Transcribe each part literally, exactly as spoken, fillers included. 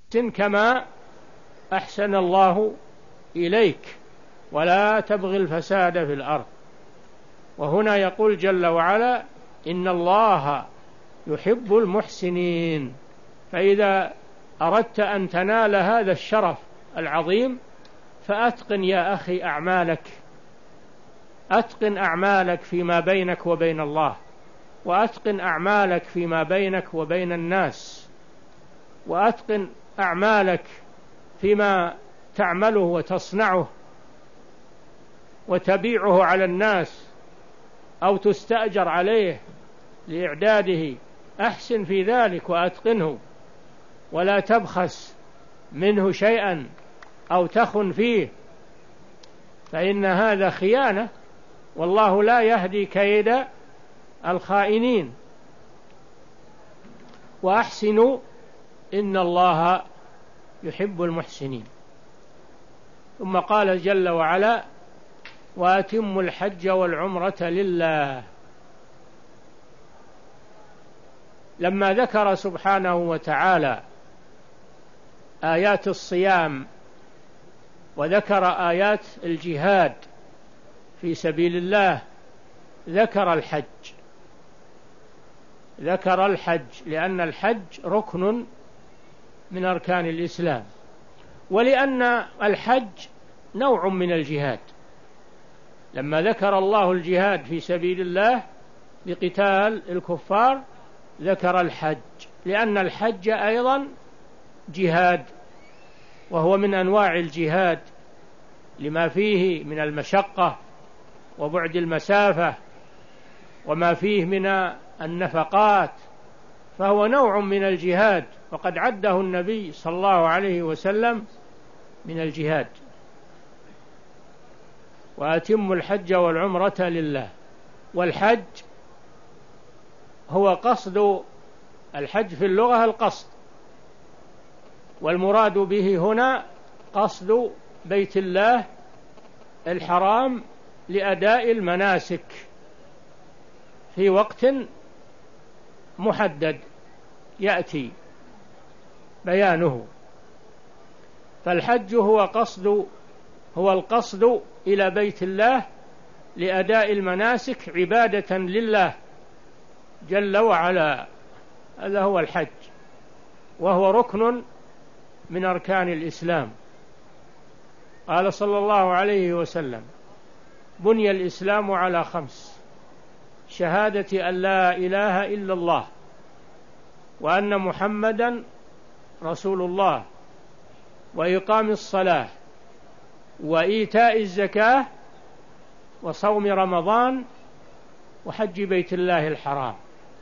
كما أحسن الله إليك ولا تبغ الفساد في الأرض. وهنا يقول جل وعلا إن الله يحب المحسنين. فإذا أردت أن تنال هذا الشرف العظيم فأتقن يا أخي أعمالك، أتقن أعمالك فيما بينك وبين الله، وأتقن أعمالك فيما بينك وبين الناس، وأتقن أعمالك فيما تعمله وتصنعه وتبيعه على الناس أو تستأجر عليه لإعداده. أحسن في ذلك وأتقنه، ولا تبخس منه شيئا أو تخن فيه، فإن هذا خيانة، والله لا يهدي كيد الخائنين. وأحسنوا إن الله يحب المحسنين. ثم قال جل وعلا وأتموا الحج والعمرة لله. لما ذكر سبحانه وتعالى آيات الصيام وذكر آيات الجهاد في سبيل الله ذكر الحج، ذكر الحج لأن الحج ركن من أركان الإسلام، ولأن الحج نوع من الجهاد. لما ذكر الله الجهاد في سبيل الله لقتال الكفار ذكر الحج، لأن الحج أيضا جهاد، وهو من أنواع الجهاد لما فيه من المشقة وبعد المسافة وما فيه من النفقات، فهو نوع من الجهاد، وقد عده النبي صلى الله عليه وسلم من الجهاد. وأتموا الحج والعمرة لله. والحج هو قصد، الحج في اللغة القصد، والمراد به هنا قصد بيت الله الحرام لأداء المناسك في وقت محدد يأتي بيانه. فالحج هو قصد، هو القصد إلى بيت الله لأداء المناسك عبادة لله جل وعلا، هذا هو الحج، وهو ركن من أركان الإسلام. قال صلى الله عليه وسلم بني الإسلام على خمس: شهادة أن لا إله إلا الله وأن محمدا رسول الله، وإقام الصلاة، وإيتاء الزكاة، وصوم رمضان، وحج بيت الله الحرام.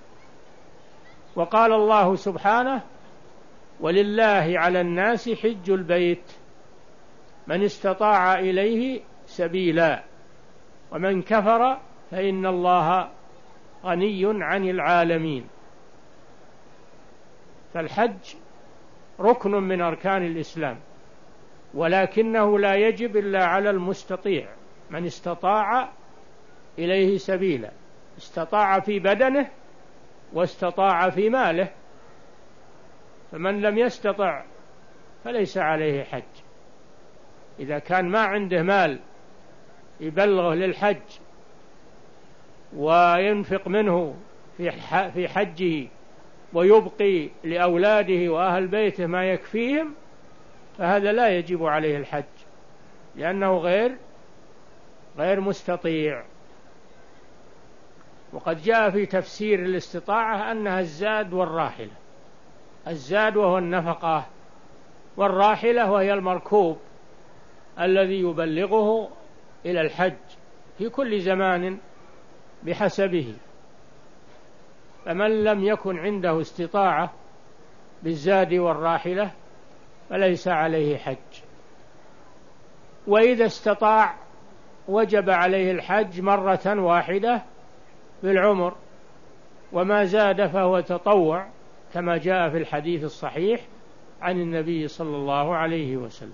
وقال الله سبحانه ولله على الناس حج البيت من استطاع إليه سبيلا ومن كفر فإن الله غني عن العالمين. فالحج ركن من أركان الإسلام، ولكنه لا يجب إلا على المستطيع، من استطاع إليه سبيلا، استطاع في بدنه واستطاع في ماله. فمن لم يستطع فليس عليه حج. إذا كان ما عنده مال يبلغه للحج وينفق منه في حجه ويبقي لأولاده وأهل بيته ما يكفيهم، فهذا لا يجب عليه الحج، لأنه غير غير مستطيع. وقد جاء في تفسير الاستطاعة أنها الزاد والراحلة. الزاد وهو النفقة، والراحلة وهي المركوب الذي يبلغه إلى الحج في كل زمان بحسبه. فمن لم يكن عنده استطاعة بالزاد والراحلة فليس عليه حج. وإذا استطاع وجب عليه الحج مرة واحدة بالعمر، وما زاد فهو تطوع كما جاء في الحديث الصحيح عن النبي صلى الله عليه وسلم.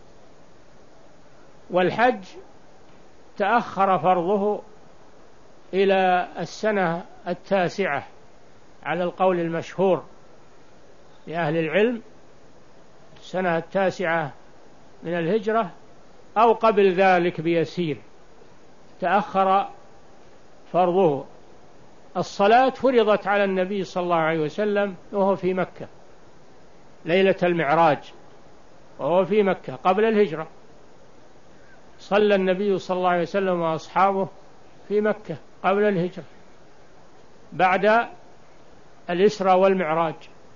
والحج تأخر فرضه إلى السنة التاسعة على القول المشهور لأهل العلم، السنة التاسعة من الهجرة أو قبل ذلك بيسير تأخر فرضه. الصلاة فرضت على النبي صلى الله عليه وسلم وهو في مكة ليلة المعراج، وهو في مكة قبل الهجرة. صلى النبي صلى الله عليه وسلم وأصحابه في مكة قبل الهجرة بعد الإسراء والمعراج.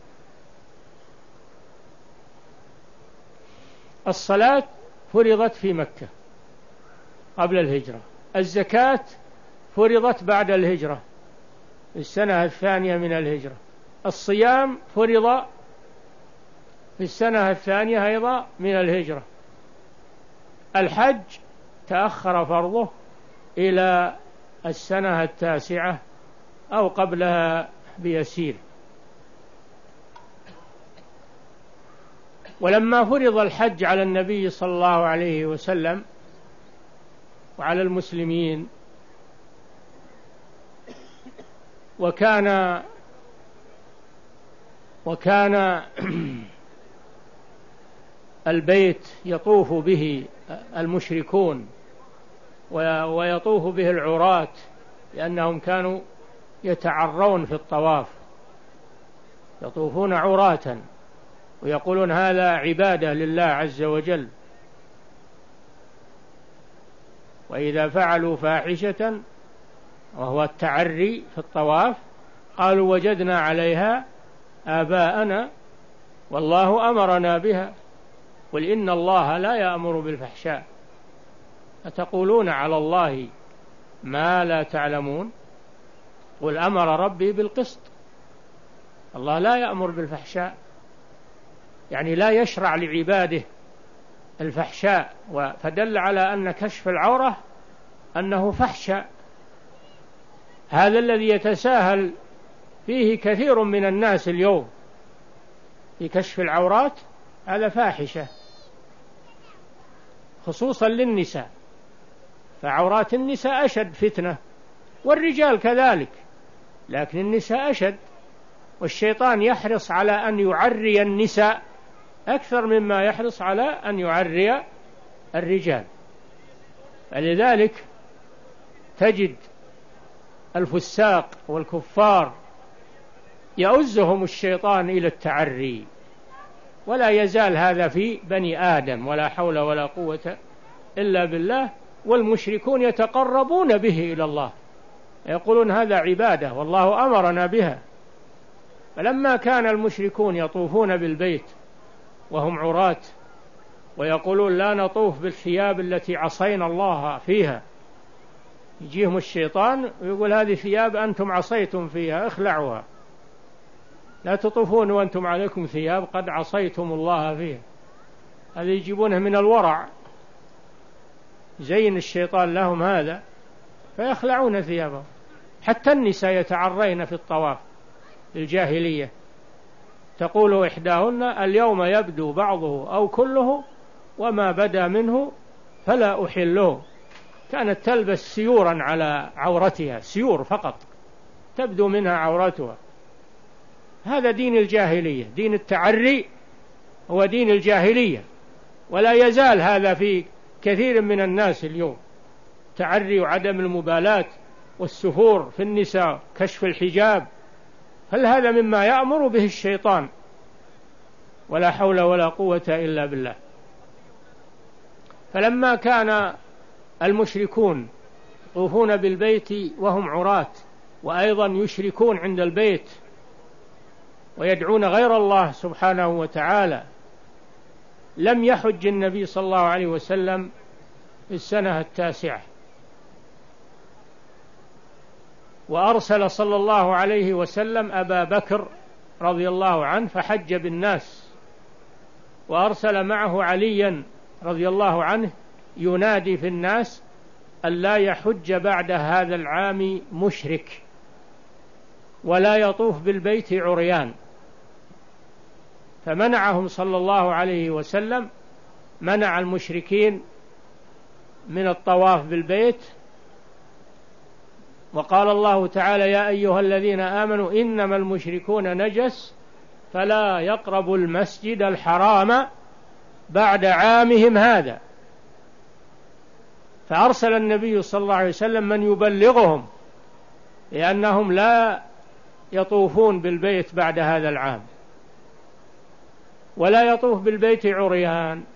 الصلاة فرضت في مكة قبل الهجرة. الزكاة فرضت بعد الهجرة في السنة الثانية من الهجرة. الصيام فرض في السنة الثانية أيضا من الهجرة. الحج تأخر فرضه إلى السنة التاسعة أو قبلها بيسير. ولما فرض الحج على النبي صلى الله عليه وسلم وعلى المسلمين، وكان وكان البيت يطوف به المشركون ويطوف به العراة، لأنهم كانوا يتعرون في الطواف، يطوفون عراة ويقولون هذا عبادة لله عز وجل. وإذا فعلوا فاحشة وهو التعري في الطواف قالوا وجدنا عليها آباءنا والله أمرنا بها قل إن الله لا يأمر بالفحشاء أتقولون على الله ما لا تعلمون قل أمر ربي بالقسط. الله لا يأمر بالفحشاء، يعني لا يشرع لعباده الفحشاء، فدل على أن كشف العورة أنه فحشاء. هذا الذي يتساهل فيه كثير من الناس اليوم في كشف العورات، هذا فاحشة خصوصا للنساء، فعورات النساء أشد فتنة، والرجال كذلك، لكن النساء أشد، والشيطان يحرص على أن يعري النساء أكثر مما يحرص على أن يعري الرجال. فلذلك تجد الفساق والكفار يؤزهم الشيطان إلى التعري، ولا يزال هذا في بني آدم، ولا حول ولا قوة إلا بالله. والمشركون يتقربون به إلى الله، يقولون هذا عبادة والله أمرنا بها. فلما كان المشركون يطوفون بالبيت وهم عراة ويقولون لا نطوف بالثياب التي عصينا الله فيها، يجيهم الشيطان ويقول هذه ثياب أنتم عصيتم فيها اخلعوها، لا تطوفون وأنتم عليكم ثياب قد عصيتم الله فيها. هذا يجيبونه من الورع، زين الشيطان لهم هذا فيخلعون ثيابهم. حتى النساء يتعرين في الطواف الجاهلية، تقول إحداهن اليوم يبدو بعضه أو كله وما بدا منه فلا أحله. كانت تلبس سيورا على عورتها، سيور فقط تبدو منها عورتها. هذا دين الجاهلية، دين التعري هو دين الجاهلية، ولا يزال هذا في كثير من الناس اليوم، تعري وعدم المبالاة والسفور في النساء، كشف الحجاب. هل هذا مما يأمر به الشيطان؟ ولا حول ولا قوة إلا بالله. فلما كان المشركون يطوفون بالبيت وهم عراة، وأيضا يشركون عند البيت ويدعون غير الله سبحانه وتعالى، لم يحج النبي صلى الله عليه وسلم في السنة التاسعة، وأرسل صلى الله عليه وسلم أبا بكر رضي الله عنه فحج بالناس، وأرسل معه عليا رضي الله عنه ينادي في الناس أن لا يحج بعد هذا العام مشرك ولا يطوف بالبيت عريان. فمنعهم صلى الله عليه وسلم، منع المشركين من الطواف بالبيت. وقال الله تعالى يا أيها الذين آمنوا إنما المشركون نجس فلا يقربوا المسجد الحرام بعد عامهم هذا. فأرسل النبي صلى الله عليه وسلم من يبلغهم، لأنهم لا يطوفون بالبيت بعد هذا العام، ولا يطوف بالبيت عريان.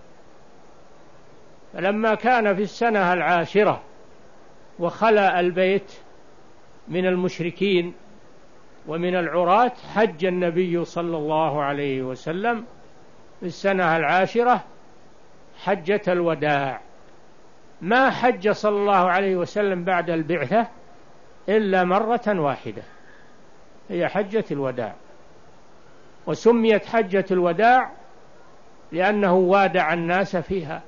فلما كان في السنة العاشرة وخلأ البيت من المشركين ومن العراة، حج النبي صلى الله عليه وسلم في السنة العاشرة حجة الوداع. ما حج صلى الله عليه وسلم بعد البعثة إلا مرة واحدة، هي حجة الوداع، وسميت حجة الوداع لأنه وادع الناس فيها،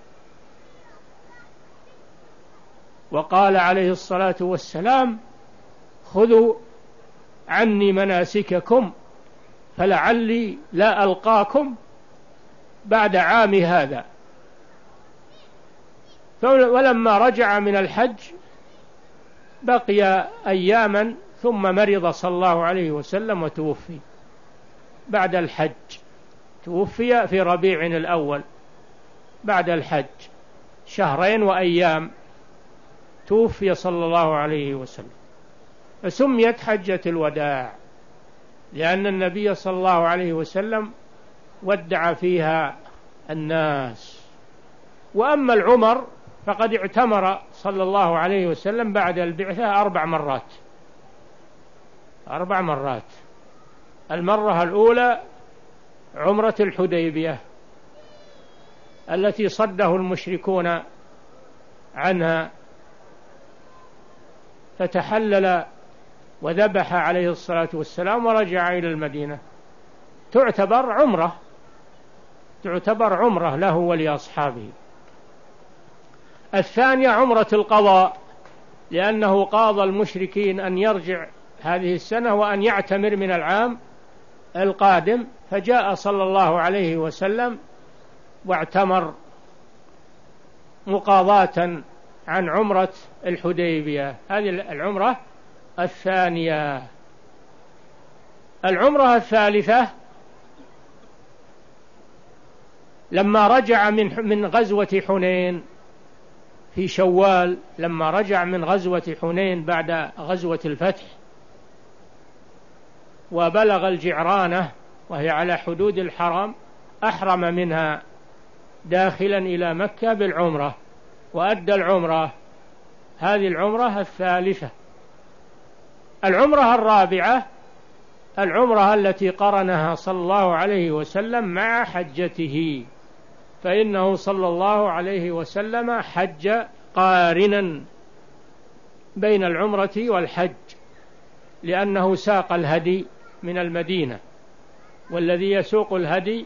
وقال عليه الصلاة والسلام: خذوا عني مناسككم فلعلي لا ألقاكم بعد عام هذا. ولما رجع من الحج بقي أياما ثم مرض صلى الله عليه وسلم وتوفي بعد الحج، توفي في ربيع الأول بعد الحج شهرين وأيام توفي صلى الله عليه وسلم. فسميت حجة الوداع لأن النبي صلى الله عليه وسلم ودع فيها الناس. وأما العمر فقد اعتمر صلى الله عليه وسلم بعد البعثة أربع مرات أربع مرات المرة الأولى عمرة الحديبية التي صده المشركون عنها، فتحلل وذبح عليه الصلاة والسلام ورجع إلى المدينة، تعتبر عمرة تعتبر عمرة له ولأصحابه. الثانية عمرة القضاء، لأنه قاضى المشركين أن يرجع هذه السنة وأن يعتمر من العام القادم، فجاء صلى الله عليه وسلم واعتمر مقاضاة عن عمرة الحديبية. هذه العمرة الثانية. العمرة الثالثة لما رجع من من غزوة حنين في شوال، لما رجع من غزوة حنين بعد غزوة الفتح وبلغ الجعرانة وهي على حدود الحرم، أحرم منها داخلا إلى مكة بالعمرة وأدى العمرة. هذه العمرة الثالثة. العمرة الرابعة العمرة التي قرنها صلى الله عليه وسلم مع حجته، فإنه صلى الله عليه وسلم حج قارنا بين العمرة والحج، لأنه ساق الهدي من المدينة، والذي يسوق الهدي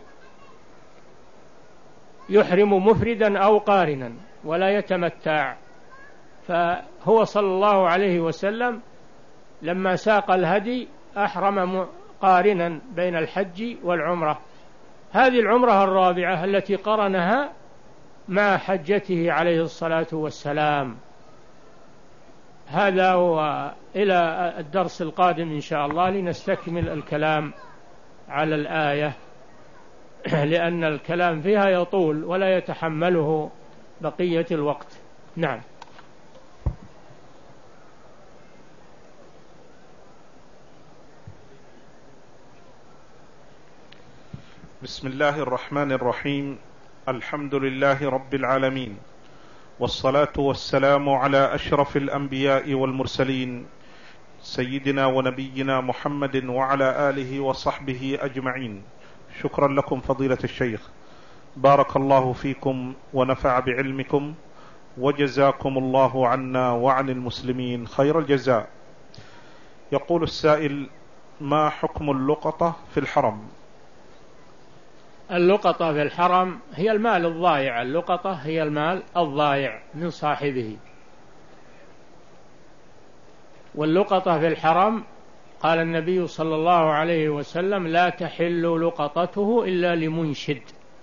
يحرم مفردا أو قارنا ولا يتمتع. فهو صلى الله عليه وسلم لما ساق الهدي أحرم قارنا بين الحج والعمرة. هذه العمرة الرابعة التي قرنها مع حجته عليه الصلاة والسلام. هذا هو. إلى الدرس القادم إن شاء الله لنستكمل الكلام على الآية، لأن الكلام فيها يطول ولا يتحمله بقية الوقت. نعم. بسم الله الرحمن الرحيم. الحمد لله رب العالمين، والصلاة والسلام على أشرف الأنبياء والمرسلين سيدنا ونبينا محمد وعلى آله وصحبه أجمعين. شكرا لكم فضيلة الشيخ، بارك الله فيكم ونفع بعلمكم، وجزاكم الله عنا وعن المسلمين خير الجزاء. يقول السائل: ما حكم اللقطة في الحرم؟ اللقطة في الحرم هي المال الضائع. اللقطة هي المال الضائع من صاحبه. واللقطة في الحرم قال النبي صلى الله عليه وسلم: لا تحل لقطته إلا لمنشد.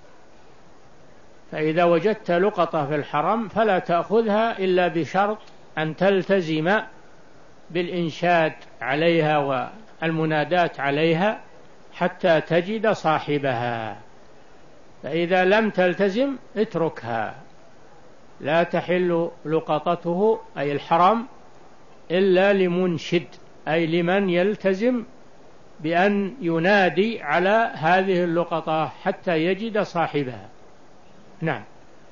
فإذا وجدت لقطة في الحرم فلا تأخذها إلا بشرط أن تلتزم بالإنشاد عليها والمنادات عليها حتى تجد صاحبها، فإذا لم تلتزم اتركها. لا تحل لقطته أي الحرم إلا لمنشد، أي لمن يلتزم بأن ينادي على هذه اللقطة حتى يجد صاحبها. نعم.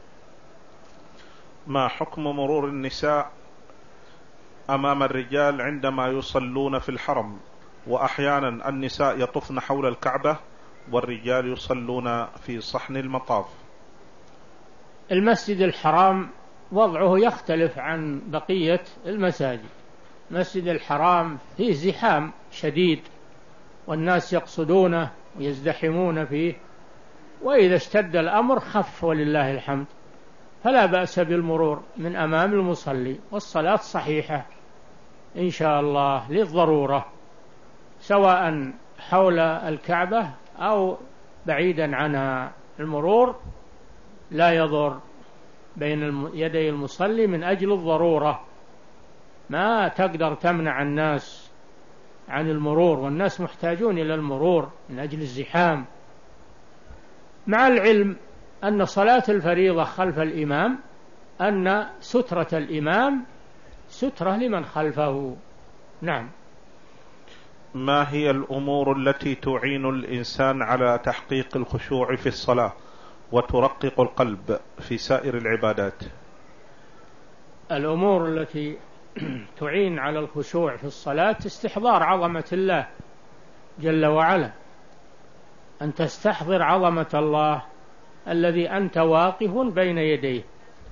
ما حكم مرور النساء أمام الرجال عندما يصلون في الحرم؟ وأحيانا النساء يطفن حول الكعبة والرجال يصلون في صحن المطاف. المسجد الحرام وضعه يختلف عن بقية المساجد. المسجد الحرام فيه زحام شديد والناس يقصدونه ويزدحمون فيه، وإذا اشتد الأمر خف ولله الحمد، فلا بأس بالمرور من أمام المصلي، والصلاة صحيحة إن شاء الله للضرورة، سواء حول الكعبة أو بعيدا عنها. المرور لا يضر بين يدي المصلي من أجل الضرورة، ما تقدر تمنع الناس عن المرور، والناس محتاجون إلى المرور من أجل الزحام، مع العلم أن صلاة الفريضة خلف الإمام أن سترة الإمام سترة لمن خلفه. نعم. ما هي الأمور التي تعين الإنسان على تحقيق الخشوع في الصلاة وترقق القلب في سائر العبادات؟ الأمور التي تعين على الخشوع في الصلاة استحضار عظمة الله جل وعلا، أن تستحضر عظمة الله الذي أنت واقف بين يديه.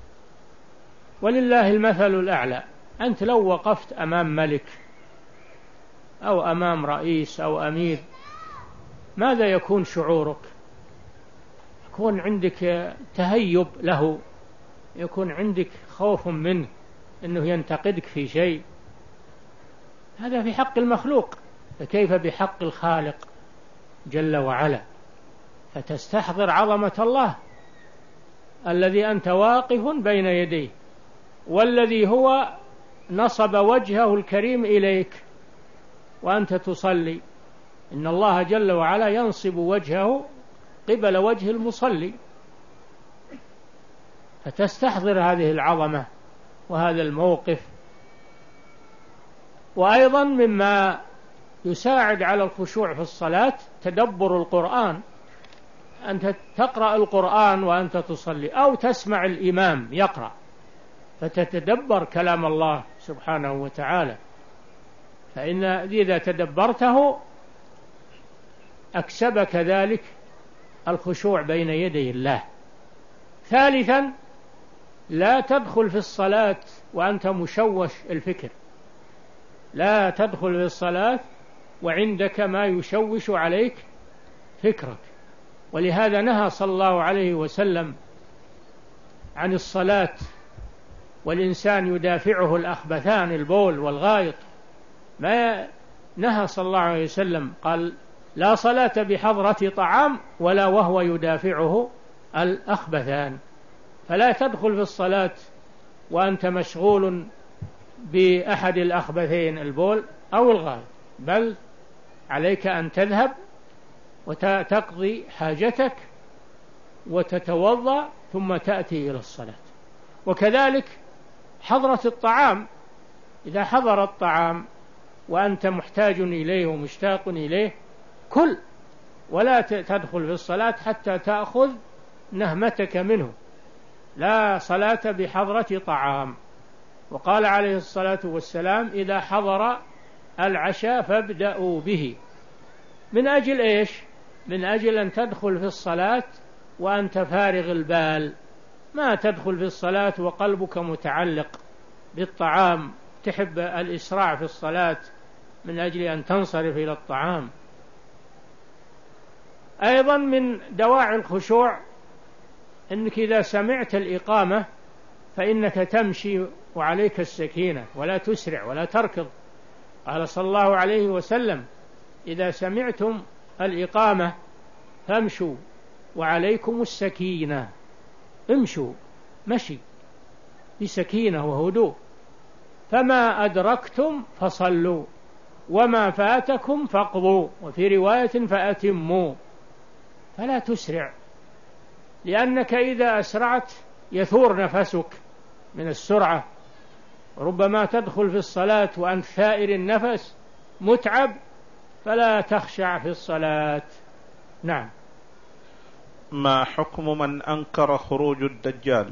ولله المثل الأعلى، أنت لو وقفت أمام ملك أو أمام رئيس أو أمير ماذا يكون شعورك؟ يكون عندك تهيب له، يكون عندك خوف منه أنه ينتقدك في شيء، هذا في حق المخلوق، فكيف بحق الخالق جل وعلا؟ فتستحضر عظمة الله الذي أنت واقف بين يديه، والذي هو نصب وجهه الكريم إليك وأنت تصلي. إن الله جل وعلا ينصب وجهه قبل وجه المصلي، فتستحضر هذه العظمة وهذا الموقف. وأيضا مما يساعد على الخشوع في الصلاة تدبر القرآن، أنت تقرأ القرآن وأنت تصلي أو تسمع الإمام يقرأ فتتدبر كلام الله سبحانه وتعالى، فإن إذا تدبرته أكسبك ذلك الخشوع بين يدي الله. ثالثا، لا تدخل في الصلاة وأنت مشوش الفكر، لا تدخل في الصلاة وعندك ما يشوش عليك فكرك، ولهذا نهى صلى الله عليه وسلم عن الصلاة والإنسان يدافعه الأخبثان البول والغائط، ما نهى صلى الله عليه وسلم قال لا صلاة بحضرة طعام ولا وهو يدافعه الأخبثان. فلا تدخل في الصلاة وأنت مشغول بأحد الأخبثين البول أو الغائط، بل عليك أن تذهب وتقضي حاجتك وتتوضأ ثم تأتي إلى الصلاة. وكذلك حضرة الطعام، إذا حضر الطعام وأنت محتاج إليه ومشتاق إليه كل، ولا تدخل في الصلاة حتى تأخذ نهمتك منه. لا صلاة بحضرة طعام. وقال عليه الصلاة والسلام إذا حضر العشاء فابدأوا به. من أجل إيش؟ من أجل أن تدخل في الصلاة وأنت فارغ البال، ما تدخل في الصلاة وقلبك متعلق بالطعام، تحب الإسراع في الصلاة من أجل أن تنصرف إلى الطعام. أيضا من دواعي الخشوع أنك إذا سمعت الإقامة فإنك تمشي وعليك السكينة ولا تسرع ولا تركض. قال صلى الله عليه وسلم إذا سمعتم الإقامة فامشوا وعليكم السكينة، امشوا مشي بسكينة وهدوء، فما أدركتم فصلوا، وما فاتكم فاقضوا، وفي رواية فأتموا، فلا تسرع، لأنك إذا أسرعت يثور نفسك من السرعة، ربما تدخل في الصلاة وأنت ثائر النفس متعب، فلا تخشع في الصلاة. نعم. ما حكم من أنكر خروج الدجال؟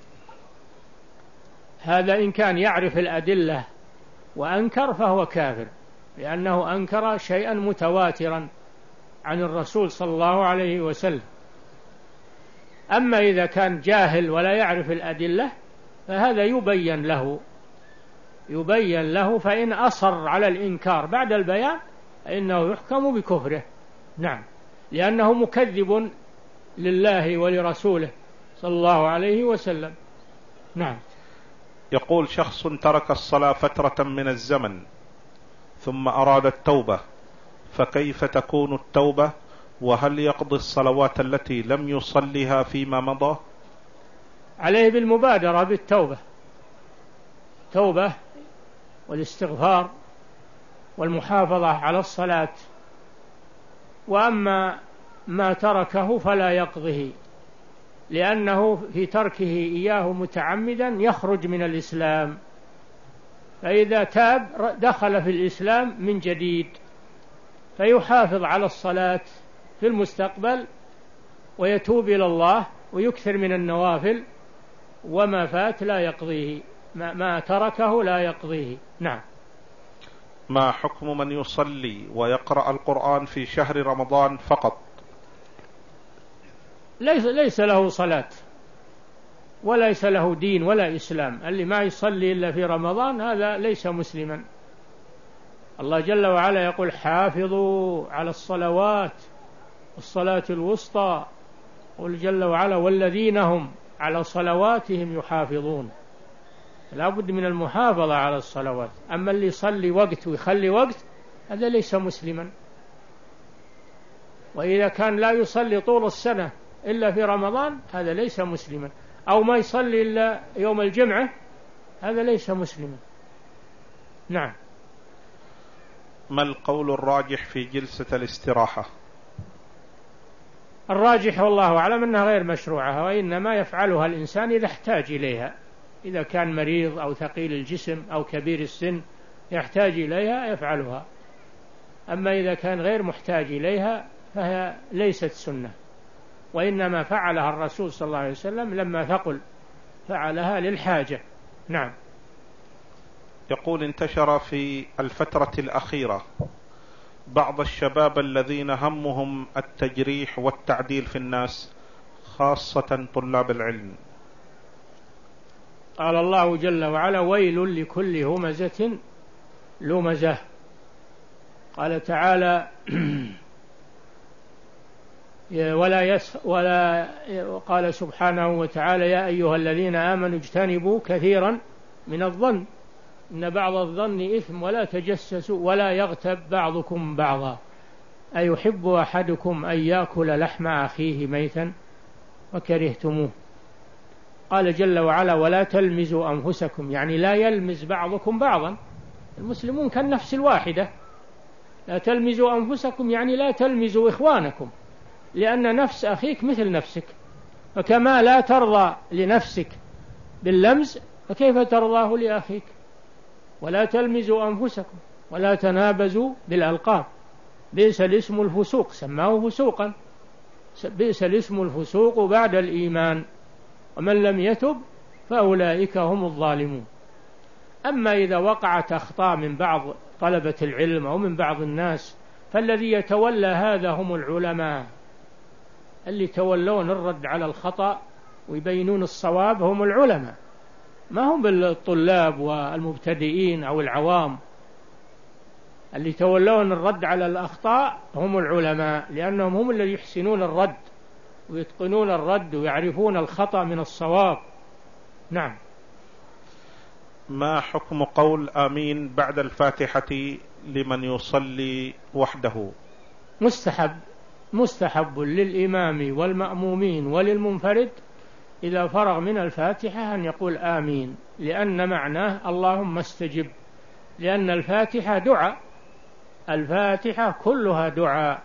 هذا إن كان يعرف الأدلة وأنكر فهو كافر، لأنه أنكر شيئا متواترا عن الرسول صلى الله عليه وسلم. أما إذا كان جاهل ولا يعرف الأدلة فهذا يبين له يبين له فإن أصر على الإنكار بعد البيان فإنه يحكم بكفره. نعم، لأنه مكذب لله ولرسوله صلى الله عليه وسلم. نعم. يقول شخص ترك الصلاة فترة من الزمن ثم أراد التوبة، فكيف تكون التوبة؟ وهل يقضي الصلوات التي لم يصلها فيما مضى؟ عليه بالمبادرة بالتوبة، توبة والاستغفار والمحافظة على الصلاة. وأما ما تركه فلا يقضه، لأنه في تركه إياه متعمدا يخرج من الإسلام، فإذا تاب دخل في الإسلام من جديد، فيحافظ على الصلاة في المستقبل ويتوب إلى الله ويكثر من النوافل، وما فات لا يقضيه، ما, ما تركه لا يقضيه. نعم. ما حكم من يصلي ويقرأ القرآن في شهر رمضان فقط؟ ليس, ليس له صلاة وليس له دين ولا إسلام. اللي ما يصلي إلا في رمضان هذا ليس مسلما. الله جل وعلا يقول حافظوا على الصلوات والصلاة الوسطى، قل جل وعلا والذين هم على صلواتهم يحافظون. لا بد من المحافظة على الصلوات. أما اللي يصلي وقت ويخلي وقت هذا ليس مسلما. وإذا كان لا يصلي طول السنة إلا في رمضان هذا ليس مسلما، أو ما يصلي إلا يوم الجمعة هذا ليس مسلما. نعم. ما القول الراجح في جلسة الاستراحة؟ الراجح والله أعلم أنها غير مشروعة، وإنما يفعلها الإنسان إذا احتاج إليها، إذا كان مريض أو ثقيل الجسم أو كبير السن يحتاج إليها يفعلها. أما إذا كان غير محتاج إليها فهي ليست سنة، وإنما فعلها الرسول صلى الله عليه وسلم لما ثقل فعلها للحاجة. نعم. يقول انتشر في الفترة الأخيرة بعض الشباب الذين همهم التجريح والتعديل في الناس، خاصة طلاب العلم. قال الله جل وعلا ويل لكل همزة لمزة. قال تعالى ولا يس ولا قال سبحانه وتعالى يا أيها الذين آمنوا اجتنبوا كثيرا من الظن إن بعض الظن إثم ولا تجسسوا ولا يغتب بعضكم بعضا أيحب أحدكم أن يأكل لحم أخيه ميتا وكرهتموه. قال جل وعلا ولا تلمزوا أنفسكم، يعني لا يلمز بعضكم بعضا، المسلمون كالنفس الواحدة. لا تلمزوا أنفسكم يعني لا تلمزوا إخوانكم، لأن نفس أخيك مثل نفسك، فكما لا ترضى لنفسك باللمز فكيف ترضاه لأخيك. ولا تلمزوا أنفسكم ولا تنابزوا بالألقاب بئس الاسم الفسوق، سماه فسوقا، بئس الاسم الفسوق بعد الإيمان ومن لم يتب فأولئك هم الظالمون. أما إذا وقعت أخطاء من بعض طلبة العلم أو من بعض الناس فالذي يتولى هذا هم العلماء، اللي يتولون الرد على الخطأ ويبينون الصواب هم العلماء، ما هم بالطلاب والمبتدئين أو العوام. اللي يتولون الرد على الأخطاء هم العلماء، لأنهم هم اللي يحسنون الرد ويتقنون الرد ويعرفون الخطأ من الصواب. نعم. ما حكم قول آمين بعد الفاتحة لمن يصلي وحده؟ مستحب مستحب للإمام والمأمومين وللمنفرد إذا فرغ من الفاتحة أن يقول آمين، لأن معناه اللهم استجب، لأن الفاتحة دعاء الفاتحة كلها دعاء،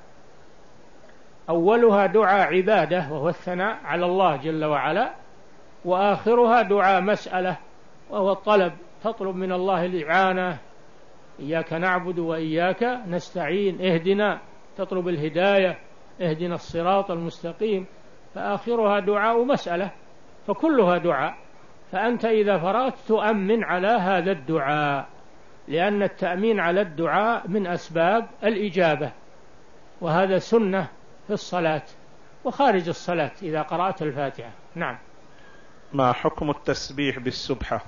أولها دعاء عبادة وهو الثناء على الله جل وعلا، وآخرها دعاء مسألة وهو الطلب، تطلب من الله الإعانة، إياك نعبد وإياك نستعين، اهدنا، تطلب الهداية، اهدنا الصراط المستقيم، فآخرها دعاء مسألة، فكلها دعاء. فأنت إذا فرغت تؤمن على هذا الدعاء، لأن التأمين على الدعاء من أسباب الإجابة، وهذا سنة في الصلاة وخارج الصلاة إذا قرأت الفاتحة. نعم. ما حكم التسبيح بالسبحة؟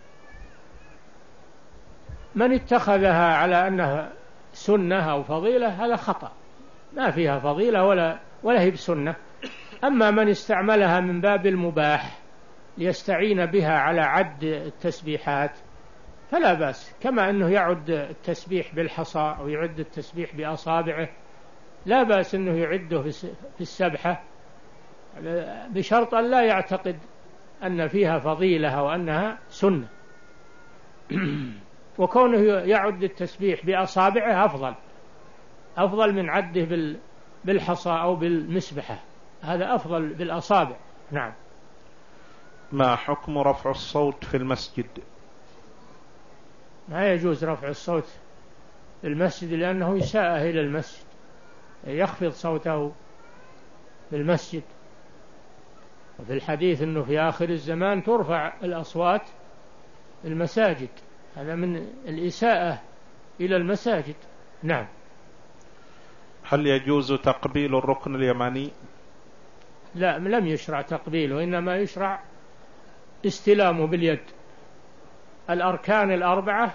من اتخذها على أنها سنة أو فضيلة هذا خطأ، ما فيها فضيلة ولا ولا هي بسنة. أما من استعملها من باب المباح ليستعين بها على عد التسبيحات فلا بأس، كما أنه يعد التسبيح بالحصى أو يعد التسبيح بأصابعه، لا بأس أنه يعده في السبحة، بشرط أن لا يعتقد أن فيها فضيلة أو أنها سنة. وكونه يعد التسبيح بأصابعه أفضل أفضل من عده بالحصى أو بالمسبحة، هذا أفضل بالأصابع. نعم. ما حكم رفع الصوت في المسجد؟ ما يجوز رفع الصوت في المسجد، لأنه يساء إلى المسجد، يخفض صوته في المسجد. وفي الحديث أنه في آخر الزمان ترفع الأصوات في المساجد، هذا من الإساءة إلى المساجد. نعم. هل يجوز تقبيل الركن اليماني؟ لا، لم يشرع تقبيله، وإنما يشرع استلامه باليد. الأركان الأربعة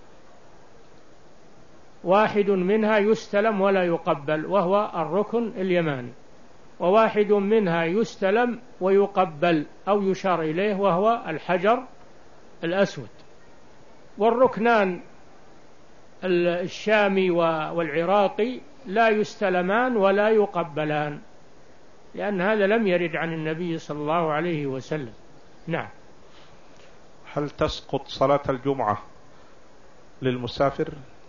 واحد منها يستلم ولا يقبل، وهو الركن اليماني، وواحد منها يستلم ويقبل أو يشار إليه، وهو الحجر الأسود. والركنان الشامي والعراقي لا يستلمان ولا يقبلان، لأن هذا لم يرد عن النبي صلى الله عليه وسلم. نعم. هل تسقط صلاة الجمعة للمسافر؟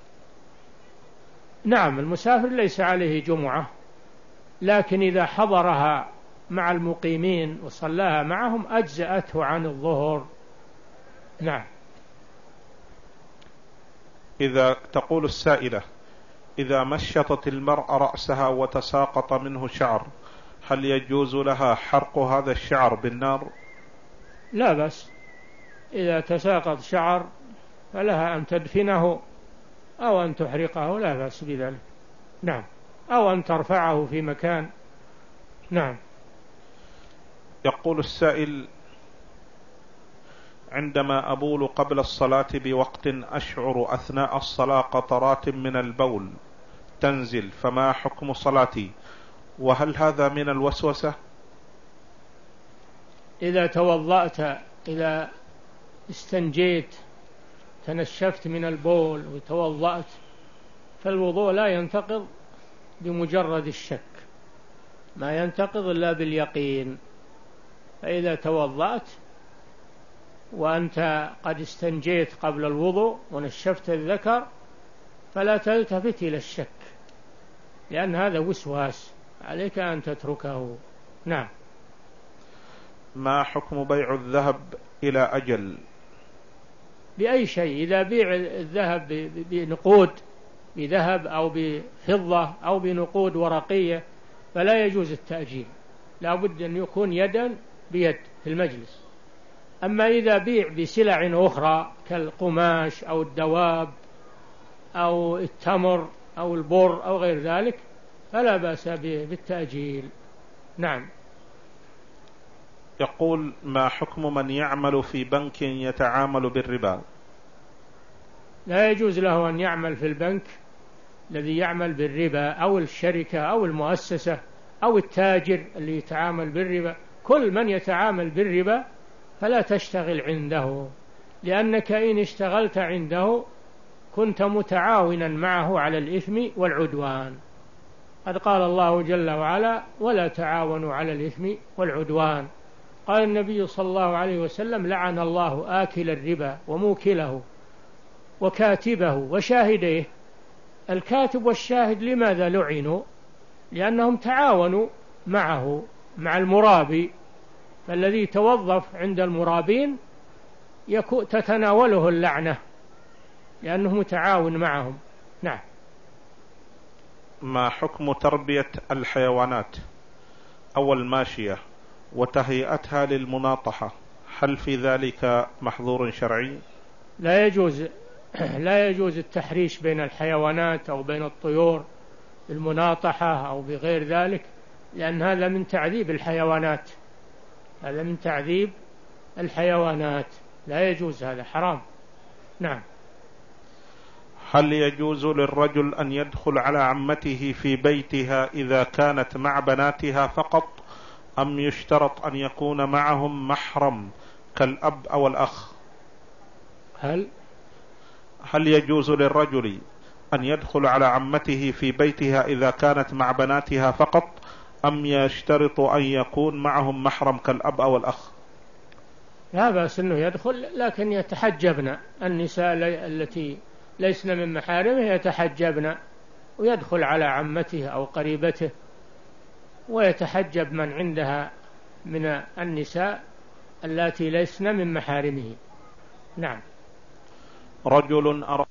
نعم، المسافر ليس عليه جمعة، لكن إذا حضرها مع المقيمين وصلاها معهم أجزأته عن الظهر. نعم. إذا تقول السائلة: إذا مشطت المرأة رأسها وتساقط منه شعر، هل يجوز لها حرق هذا الشعر بالنار؟ لا بأس، إذا تساقط شعر فلها أن تدفنه أو أن تحرقه، لا بأس بذلك. نعم. أو أن ترفعه في مكان. نعم. يقول السائل: عندما أبول قبل الصلاة بوقت أشعر أثناء الصلاة قطرات من البول تنزل، فما حكم صلاتي؟ وهل هذا من الوسوسة؟ إذا توضأت، إذا استنجيت، تنشفت من البول وتوضأت، فالوضوء لا ينتقض بمجرد الشك، ما ينتقض إلا باليقين. فإذا توضأت وأنت قد استنجيت قبل الوضوء ونشفت الذكر فلا تلتفت إلى الشك، لأن هذا وسواس، عليك أن تتركه. نعم. ما حكم بيع الذهب إلى أجل؟ بأي شيء، إذا بيع الذهب بنقود، بذهب أو بفضة أو بنقود ورقية، فلا يجوز التأجيل، لا بد أن يكون يدا بيد في المجلس. أما إذا بيع بسلع أخرى كالقماش أو الدواب أو التمر أو البر أو غير ذلك فلا بأس بالتأجيل. نعم. يقول: ما حكم من يعمل في بنك يتعامل بالربا؟ لا يجوز له أن يعمل في البنك الذي يعمل بالربا، أو الشركة أو المؤسسة أو التاجر اللي يتعامل بالربا. كل من يتعامل بالربا فلا تشتغل عنده، لأنك إن اشتغلت عنده كنت متعاونا معه على الإثم والعدوان. قد قال الله جل وعلا: ولا تعاونوا على الإثم والعدوان. قال النبي صلى الله عليه وسلم: لعن الله آكل الربا وموكله وكاتبه وشاهديه. الكاتب والشاهد لماذا لعنوا؟ لأنهم تعاونوا معه مع المرابي، فالذي توظف عند المرابين تتناوله اللعنة لأنه متعاون معهم. نعم. ما حكم تربية الحيوانات أو الماشية وتهيئتها للمناطحة؟ هل في ذلك محظور شرعي؟ لا يجوز لا يجوز التحريش بين الحيوانات أو بين الطيور بالمناطحة أو بغير ذلك، لأن هذا من تعذيب الحيوانات هذا من تعذيب الحيوانات لا يجوز، هذا حرام. نعم. هل يجوز للرجل أن يدخل على عمته في بيتها إذا كانت مع بناتها فقط، أم يشترط أن يكون معهم محرم كالأب أو الأخ؟ هل هل يجوز للرجل أن يدخل على عمته في بيتها إذا كانت مع بناتها فقط، أم يشترط أن يكون معهم محرم كالأب أو الأخ؟ لا بأس أنه يدخل، لكن يتحجبن النساء التي ليسن من محارمه يتحجبن، ويدخل على عمته أو قريبته ويتحجب من عندها من النساء التي ليسن من محارمه. نعم. رجل أراد